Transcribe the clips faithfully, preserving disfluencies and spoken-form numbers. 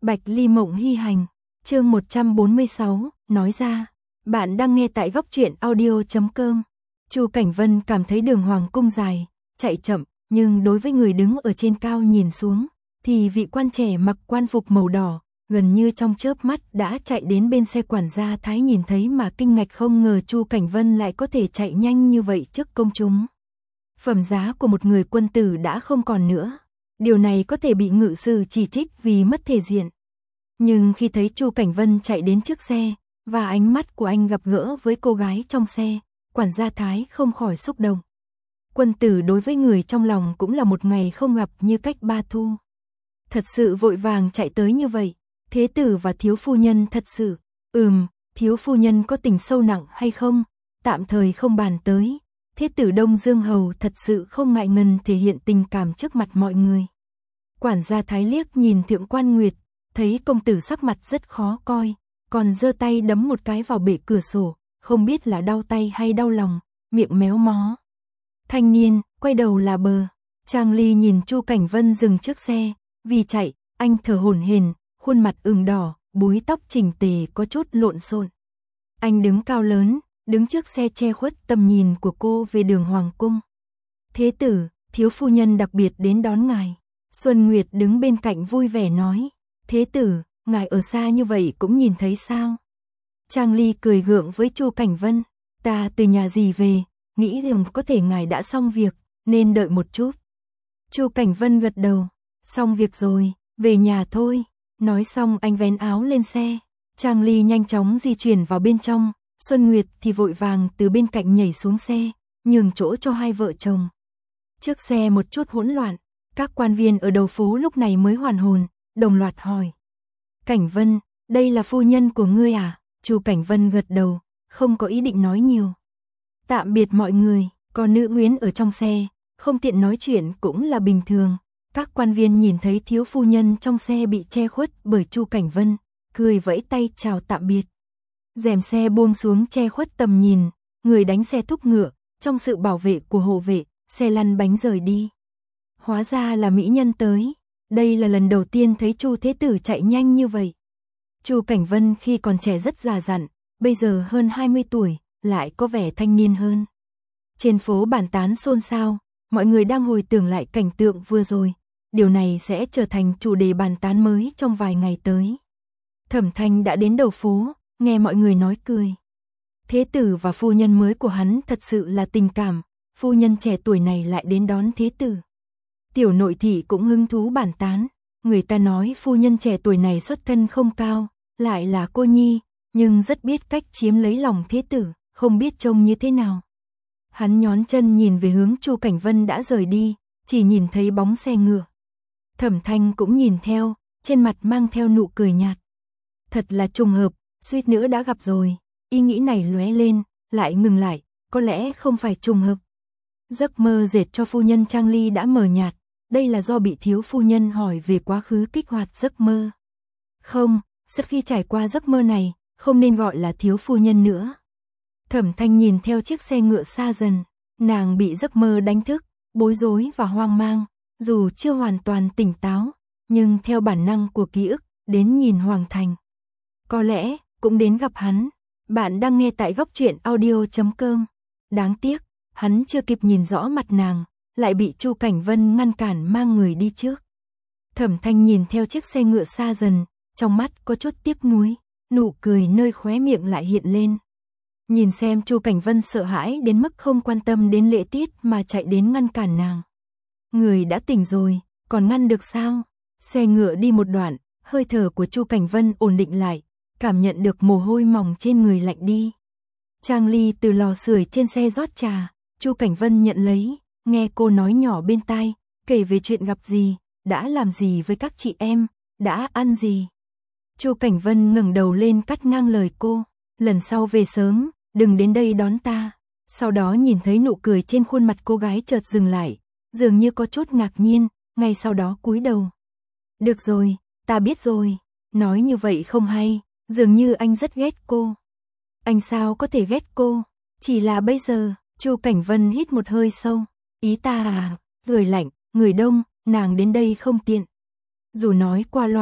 Bạch Ly Mộng Hy Hành, chương một trăm bốn mươi sáu, nói ra. Bạn đang nghe tại góc truyện audio chấm com. Chu Cảnh Vân cảm thấy đường hoàng cung dài, chạy chậm, nhưng đối với người đứng ở trên cao nhìn xuống, thì vị quan trẻ mặc quan phục màu đỏ, gần như trong chớp mắt đã chạy đến bên xe quản gia Thái, nhìn thấy mà kinh ngạc, không ngờ Chu Cảnh Vân lại có thể chạy nhanh như vậy trước công chúng. Phẩm giá của một người quân tử đã không còn nữa. Điều này có thể bị ngự sử chỉ trích vì mất thể diện. Nhưng khi thấy Chu Cảnh Vân chạy đến trước xe, và ánh mắt của anh gặp gỡ với cô gái trong xe, quản gia Thái không khỏi xúc động. Quân tử đối với người trong lòng cũng là một ngày không gặp như cách ba thu. Thật sự vội vàng chạy tới như vậy. Thế tử và thiếu phu nhân thật sự, ừm, thiếu phu nhân có tình sâu nặng hay không, tạm thời không bàn tới. Thế tử Đông Dương Hầu thật sự không ngại ngần thể hiện tình cảm trước mặt mọi người. Quản gia Thái liếc nhìn Thượng Quan Nguyệt, thấy công tử sắc mặt rất khó coi, còn giơ tay đấm một cái vào bệ cửa sổ, không biết là đau tay hay đau lòng, miệng méo mó. Thanh niên, quay đầu là bờ. Trang Ly nhìn Chu Cảnh Vân dừng trước xe, vì chạy, anh thở hổn hển, khuôn mặt ửng đỏ, búi tóc chỉnh tề có chút lộn xộn. Anh đứng cao lớn, đứng trước xe che khuất tầm nhìn của cô về đường hoàng cung. Thế tử, thiếu phu nhân đặc biệt đến đón ngài. Xuân Nguyệt đứng bên cạnh vui vẻ nói. Thế tử, ngài ở xa như vậy cũng nhìn thấy sao? Trang Ly cười gượng với Chu Cảnh Vân. Ta từ nhà gì về, nghĩ rằng có thể ngài đã xong việc, nên đợi một chút. Chu Cảnh Vân gật đầu. Xong việc rồi, về nhà thôi. Nói xong anh vén áo lên xe. Trang Ly nhanh chóng di chuyển vào bên trong. Xuân Nguyệt thì vội vàng từ bên cạnh nhảy xuống xe, nhường chỗ cho hai vợ chồng. Trước xe một chút hỗn loạn, các quan viên ở đầu phố lúc này mới hoàn hồn, đồng loạt hỏi. Cảnh Vân, đây là phu nhân của ngươi à? Chu Cảnh Vân gật đầu, không có ý định nói nhiều. Tạm biệt mọi người, còn nữ quyến ở trong xe, không tiện nói chuyện cũng là bình thường. Các quan viên nhìn thấy thiếu phu nhân trong xe bị che khuất bởi Chu Cảnh Vân, cười vẫy tay chào tạm biệt. Rèm xe buông xuống che khuất tầm nhìn, người đánh xe thúc ngựa, trong sự bảo vệ của hộ vệ, xe lăn bánh rời đi. Hóa ra là mỹ nhân tới, đây là lần đầu tiên thấy Chu thế tử chạy nhanh như vậy. Chu Cảnh Vân khi còn trẻ rất già dặn, bây giờ hơn hai mươi tuổi, lại có vẻ thanh niên hơn. Trên phố bàn tán xôn xao, mọi người đang hồi tưởng lại cảnh tượng vừa rồi, điều này sẽ trở thành chủ đề bàn tán mới trong vài ngày tới. Thẩm Thanh đã đến đầu phố, nghe mọi người nói cười. Thế tử và phu nhân mới của hắn thật sự là tình cảm, phu nhân trẻ tuổi này lại đến đón thế tử. Tiểu nội thị cũng hứng thú bàn tán, người ta nói phu nhân trẻ tuổi này xuất thân không cao, lại là cô nhi, nhưng rất biết cách chiếm lấy lòng thế tử, không biết trông như thế nào. Hắn nhón chân nhìn về hướng Chu Cảnh Vân đã rời đi, chỉ nhìn thấy bóng xe ngựa. Thẩm Thanh cũng nhìn theo, trên mặt mang theo nụ cười nhạt. Thật là trùng hợp, suýt nữa đã gặp rồi. Ý nghĩ này lóe lên, lại ngừng lại, có lẽ không phải trùng hợp. Giấc mơ dệt cho phu nhân Trang Ly đã mờ nhạt, đây là do bị thiếu phu nhân hỏi về quá khứ kích hoạt giấc mơ. Không, sau khi trải qua giấc mơ này, không nên gọi là thiếu phu nhân nữa. Thẩm Thanh nhìn theo chiếc xe ngựa xa dần, nàng bị giấc mơ đánh thức, bối rối và hoang mang, dù chưa hoàn toàn tỉnh táo, nhưng theo bản năng của ký ức, đến nhìn Hoàng Thành. Có lẽ, cũng đến gặp hắn. Bạn đang nghe tại góc truyện audio chấm com. Đáng tiếc, hắn chưa kịp nhìn rõ mặt nàng, lại bị Chu Cảnh Vân ngăn cản mang người đi trước. Thẩm Thanh nhìn theo chiếc xe ngựa xa dần, trong mắt có chút tiếc nuối, nụ cười nơi khóe miệng lại hiện lên. Nhìn xem Chu Cảnh Vân sợ hãi đến mức không quan tâm đến lễ tiết mà chạy đến ngăn cản nàng. Người đã tỉnh rồi, còn ngăn được sao? Xe ngựa đi một đoạn, hơi thở của Chu Cảnh Vân ổn định lại, cảm nhận được mồ hôi mỏng trên người lạnh đi. Trang Ly từ lò sưởi trên xe rót trà, Chu Cảnh Vân nhận lấy, nghe cô nói nhỏ bên tai, kể về chuyện gặp gì, đã làm gì với các chị em, đã ăn gì. Chu Cảnh Vân ngẩng đầu lên cắt ngang lời cô, lần sau về sớm, đừng đến đây đón ta. Sau đó nhìn thấy nụ cười trên khuôn mặt cô gái chợt dừng lại, dường như có chút ngạc nhiên, ngay sau đó cúi đầu. Được rồi, ta biết rồi, nói như vậy không hay. Dường như anh rất ghét cô. Anh sao có thể ghét cô? Chỉ là bây giờ, Chu Cảnh Vân hít một hơi sâu. Ý ta à, người lạnh, người đông, nàng đến đây không tiện. Dù nói qua loa,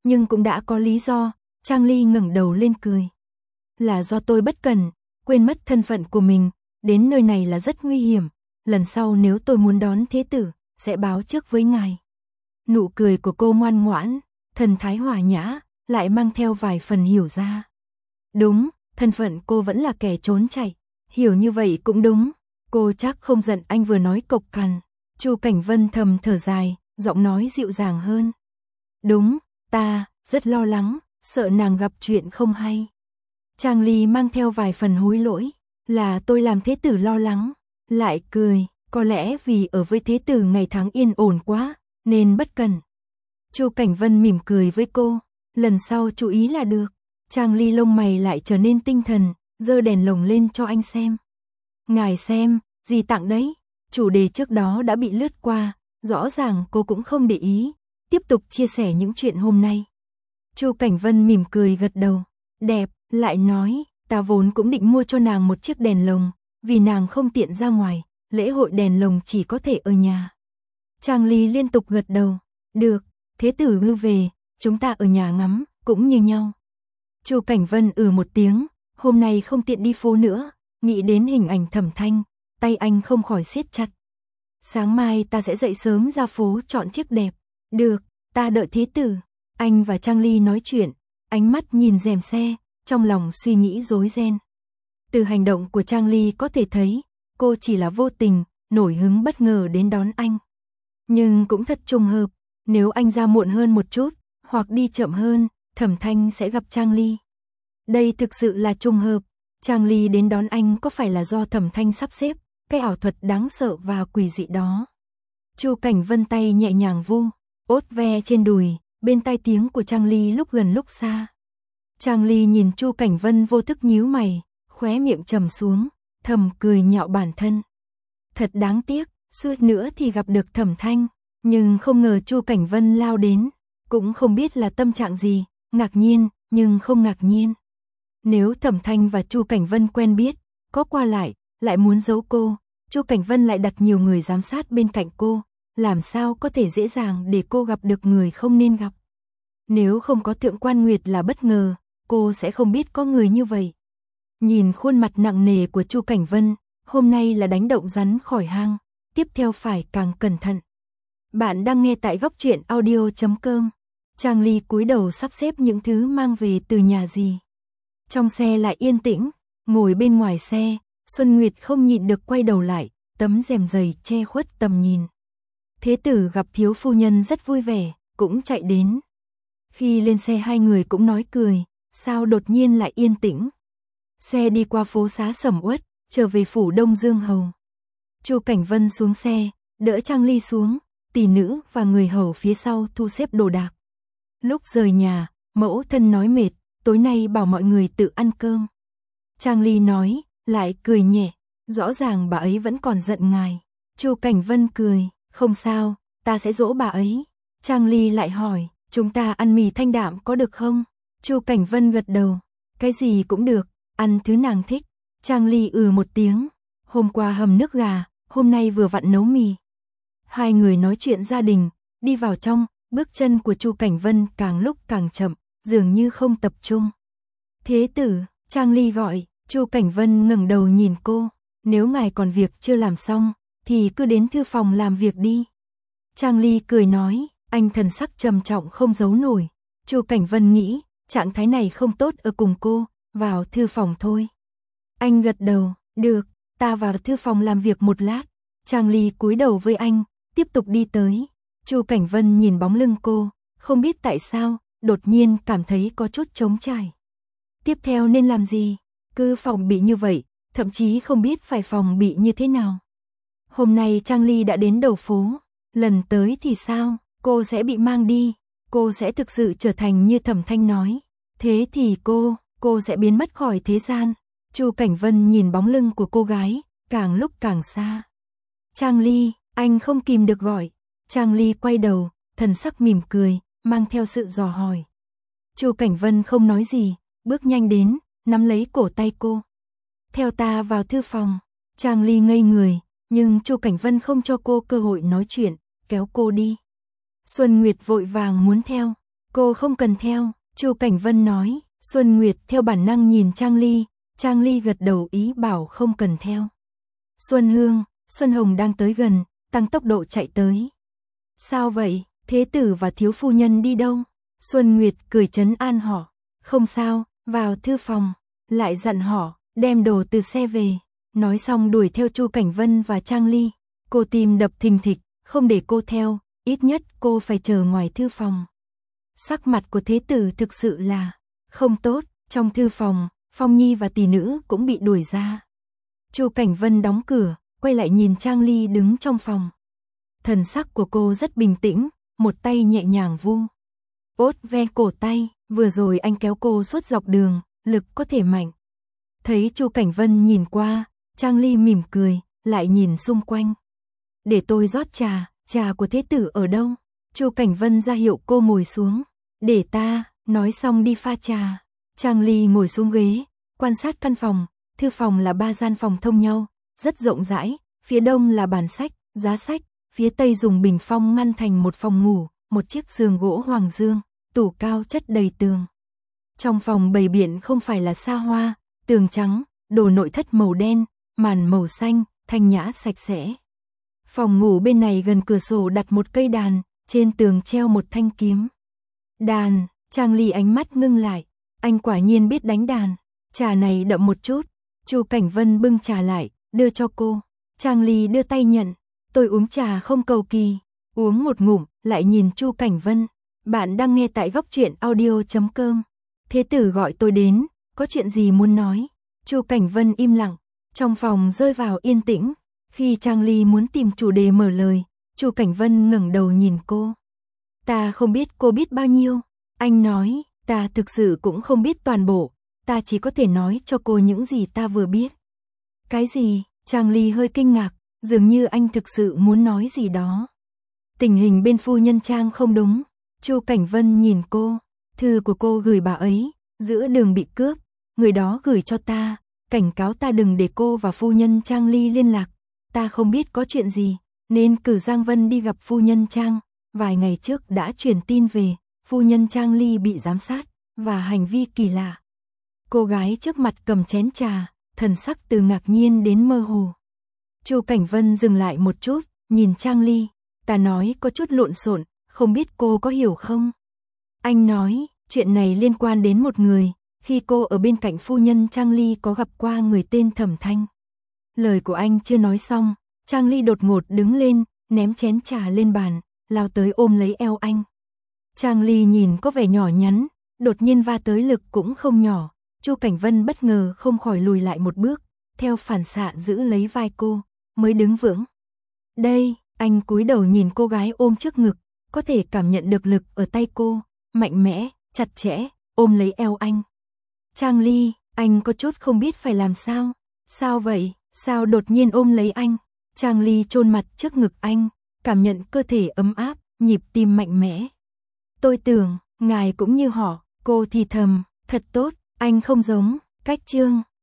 nhưng cũng đã có lý do. Trang Ly ngẩng đầu lên cười. Là do tôi bất cẩn, quên mất thân phận của mình, đến nơi này là rất nguy hiểm, lần sau nếu tôi muốn đón thế tử, sẽ báo trước với ngài. Nụ cười của cô ngoan ngoãn, thần thái hòa nhã, lại mang theo vài phần hiểu ra. Đúng, thân phận cô vẫn là kẻ trốn chạy, hiểu như vậy cũng đúng, cô chắc không giận anh vừa nói cộc cằn. Chu Cảnh Vân thầm thở dài, giọng nói dịu dàng hơn. Đúng, ta rất lo lắng, sợ nàng gặp chuyện không hay. Trang Ly mang theo vài phần hối lỗi, là tôi làm thế tử lo lắng, lại cười, có lẽ vì ở với thế tử ngày tháng yên ổn quá, nên bất cẩn. Chu Cảnh Vân mỉm cười với cô, lần sau chú ý là được. Trang Ly lông mày lại trở nên tinh thần, giơ đèn lồng lên cho anh xem. Ngài xem, gì tặng đấy, chủ đề trước đó đã bị lướt qua, rõ ràng cô cũng không để ý, tiếp tục chia sẻ những chuyện hôm nay. Chu Cảnh Vân mỉm cười gật đầu, đẹp, lại nói, ta vốn cũng định mua cho nàng một chiếc đèn lồng, vì nàng không tiện ra ngoài, lễ hội đèn lồng chỉ có thể ở nhà. Trang Ly liên tục gật đầu, được, thế tử ngư về, chúng ta ở nhà ngắm, cũng như nhau. Chu Cảnh Vân ừ một tiếng, hôm nay không tiện đi phố nữa, nghĩ đến hình ảnh Thẩm Thanh, tay anh không khỏi siết chặt. Sáng mai ta sẽ dậy sớm ra phố chọn chiếc đẹp. Được, ta đợi thế tử. Anh và Trang Ly nói chuyện, ánh mắt nhìn rèm xe, trong lòng suy nghĩ rối ren. Từ hành động của Trang Ly có thể thấy, cô chỉ là vô tình, nổi hứng bất ngờ đến đón anh. Nhưng cũng thật trùng hợp, nếu anh ra muộn hơn một chút, hoặc đi chậm hơn, Thẩm Thanh sẽ gặp Trang Ly. Đây thực sự là trùng hợp, Trang Ly đến đón anh có phải là do Thẩm Thanh sắp xếp, cái ảo thuật đáng sợ và quỷ dị đó. Chu Cảnh Vân tay nhẹ nhàng vu, ốt ve trên đùi, bên tai tiếng của Trang Ly lúc gần lúc xa. Trang Ly nhìn Chu Cảnh Vân vô thức nhíu mày, khóe miệng trầm xuống, thầm cười nhạo bản thân. Thật đáng tiếc, suýt nữa thì gặp được Thẩm Thanh, nhưng không ngờ Chu Cảnh Vân lao đến, cũng không biết là tâm trạng gì, ngạc nhiên, nhưng không ngạc nhiên. Nếu Thẩm Thanh và Chu Cảnh Vân quen biết, có qua lại, lại muốn giấu cô, Chu Cảnh Vân lại đặt nhiều người giám sát bên cạnh cô, làm sao có thể dễ dàng để cô gặp được người không nên gặp. Nếu không có Thượng Quan Nguyệt là bất ngờ, cô sẽ không biết có người như vậy. Nhìn khuôn mặt nặng nề của Chu Cảnh Vân, hôm nay là đánh động rắn khỏi hang, tiếp theo phải càng cẩn thận. Bạn đang nghe tại góc truyện audio chấm com. Trang Ly cúi đầu sắp xếp những thứ mang về từ nhà gì. Trong xe lại yên tĩnh, ngồi bên ngoài xe, Xuân Nguyệt không nhịn được quay đầu lại, tấm rèm dày che khuất tầm nhìn. Thế tử gặp thiếu phu nhân rất vui vẻ, cũng chạy đến. Khi lên xe hai người cũng nói cười, sao đột nhiên lại yên tĩnh. Xe đi qua phố xá sầm uất, trở về phủ Đông Dương Hầu. Chu Cảnh Vân xuống xe, đỡ Trang Ly xuống, tỷ nữ và người hầu phía sau thu xếp đồ đạc. Lúc rời nhà, mẫu thân nói mệt, tối nay bảo mọi người tự ăn cơm. Trang Ly nói, lại cười nhẹ, rõ ràng bà ấy vẫn còn giận ngài. Chu Cảnh Vân cười, không sao, ta sẽ dỗ bà ấy. Trang Ly lại hỏi, chúng ta ăn mì thanh đạm có được không? Chu Cảnh Vân gật đầu, cái gì cũng được, ăn thứ nàng thích. Trang Ly ừ một tiếng, hôm qua hầm nước gà, hôm nay vừa vặn nấu mì. Hai người nói chuyện gia đình, đi vào trong, bước chân của Chu Cảnh Vân càng lúc càng chậm, dường như không tập trung. Thế tử, Trang Ly gọi, Chu Cảnh Vân ngẩng đầu nhìn cô, nếu ngài còn việc chưa làm xong, thì cứ đến thư phòng làm việc đi. Trang Ly cười nói, anh thần sắc trầm trọng không giấu nổi. Chu Cảnh Vân nghĩ, trạng thái này không tốt ở cùng cô, vào thư phòng thôi. Anh gật đầu, được, ta vào thư phòng làm việc một lát. Trang Ly cúi đầu với anh, tiếp tục đi tới. Chu Cảnh Vân nhìn bóng lưng cô, không biết tại sao, đột nhiên cảm thấy có chút trống trải. Tiếp theo nên làm gì? Cứ phòng bị như vậy, thậm chí không biết phải phòng bị như thế nào. Hôm nay Trang Ly đã đến đầu phố, lần tới thì sao? Cô sẽ bị mang đi, cô sẽ thực sự trở thành như Thẩm Thanh nói. Thế thì cô, cô sẽ biến mất khỏi thế gian. Chu Cảnh Vân nhìn bóng lưng của cô gái, càng lúc càng xa. Trang Ly, anh không kìm được gọi. Trang Ly quay đầu, thần sắc mỉm cười, mang theo sự dò hỏi. Chu Cảnh Vân không nói gì, bước nhanh đến, nắm lấy cổ tay cô. Theo ta vào thư phòng. Trang Ly ngây người, nhưng Chu Cảnh Vân không cho cô cơ hội nói chuyện, kéo cô đi. Xuân Nguyệt vội vàng muốn theo. Cô không cần theo, Chu Cảnh Vân nói. Xuân Nguyệt theo bản năng nhìn Trang Ly, Trang Ly gật đầu ý bảo không cần theo. Xuân Hương, Xuân Hồng đang tới gần, tăng tốc độ chạy tới. Sao vậy, thế tử và thiếu phu nhân đi đâu? Xuân Nguyệt cười trấn an họ. Không sao, vào thư phòng. Lại dặn họ, đem đồ từ xe về. Nói xong đuổi theo Chu Cảnh Vân và Trang Ly. Cô tim đập thình thịch, không để cô theo, ít nhất cô phải chờ ngoài thư phòng. Sắc mặt của thế tử thực sự là không tốt, trong thư phòng, Phong Nhi và tỷ nữ cũng bị đuổi ra. Chu Cảnh Vân đóng cửa, quay lại nhìn Trang Ly đứng trong phòng. Thần sắc của cô rất bình tĩnh, một tay nhẹ nhàng vu ốt ve cổ tay, vừa rồi anh kéo cô suốt dọc đường, lực có thể mạnh. Thấy Chu Cảnh Vân nhìn qua, Trang Ly mỉm cười, lại nhìn xung quanh. Để tôi rót trà, trà của thế tử ở đâu? Chu Cảnh Vân ra hiệu cô ngồi xuống. Để ta, nói xong đi pha trà. Trang Ly ngồi xuống ghế, quan sát căn phòng, thư phòng là ba gian phòng thông nhau, rất rộng rãi, phía đông là bàn sách, giá sách, phía tây dùng bình phong ngăn thành một phòng ngủ, một chiếc giường gỗ hoàng dương, tủ cao chất đầy tường. Trong phòng bày biện không phải là xa hoa, tường trắng, đồ nội thất màu đen, màn màu xanh, thanh nhã sạch sẽ. Phòng ngủ bên này gần cửa sổ đặt một cây đàn, trên tường treo một thanh kiếm. Đàn, Trang Ly ánh mắt ngưng lại, anh quả nhiên biết đánh đàn, trà này đậm một chút. Chu Cảnh Vân bưng trà lại, đưa cho cô. Trang Ly đưa tay nhận, tôi uống trà không cầu kỳ, uống một ngụm, lại nhìn Chu Cảnh Vân. Bạn đang nghe tại góc truyện audio chấm com. Thế tử gọi tôi đến, có chuyện gì muốn nói? Chu Cảnh Vân im lặng, trong phòng rơi vào yên tĩnh. Khi Trang Ly muốn tìm chủ đề mở lời, Chu Cảnh Vân ngẩng đầu nhìn cô. Ta không biết cô biết bao nhiêu. Anh nói, ta thực sự cũng không biết toàn bộ, ta chỉ có thể nói cho cô những gì ta vừa biết. Cái gì? Trang Ly hơi kinh ngạc, dường như anh thực sự muốn nói gì đó. Tình hình bên phu nhân Trang không đúng. Chu Cảnh Vân nhìn cô, thư của cô gửi bà ấy, giữa đường bị cướp, người đó gửi cho ta, cảnh cáo ta đừng để cô và phu nhân Trang Ly liên lạc. Ta không biết có chuyện gì, nên cử Giang Vân đi gặp phu nhân Trang. Vài ngày trước đã truyền tin về, phu nhân Trang Ly bị giám sát, và hành vi kỳ lạ. Cô gái trước mặt cầm chén trà, thần sắc từ ngạc nhiên đến mơ hồ. Chu Cảnh Vân dừng lại một chút, nhìn Trang Ly. Ta nói có chút lộn xộn, không biết cô có hiểu không? Anh nói, chuyện này liên quan đến một người, khi cô ở bên cạnh phu nhân Trang Ly có gặp qua người tên Thẩm Thanh. Lời của anh chưa nói xong, Trang Ly đột ngột đứng lên, ném chén trà lên bàn, lao tới ôm lấy eo anh. Trang Ly nhìn có vẻ nhỏ nhắn, đột nhiên va tới lực cũng không nhỏ. Chu Cảnh Vân bất ngờ không khỏi lùi lại một bước, theo phản xạ giữ lấy vai cô, mới đứng vững. Đây, anh cúi đầu nhìn cô gái ôm trước ngực, có thể cảm nhận được lực ở tay cô, mạnh mẽ, chặt chẽ, ôm lấy eo anh. Trang Ly, anh có chút không biết phải làm sao. Sao vậy? Sao đột nhiên ôm lấy anh? Trang Ly chôn mặt trước ngực anh, cảm nhận cơ thể ấm áp, nhịp tim mạnh mẽ. Tôi tưởng, ngài cũng như họ, cô thì thầm, thật tốt, anh không giống, cách trương,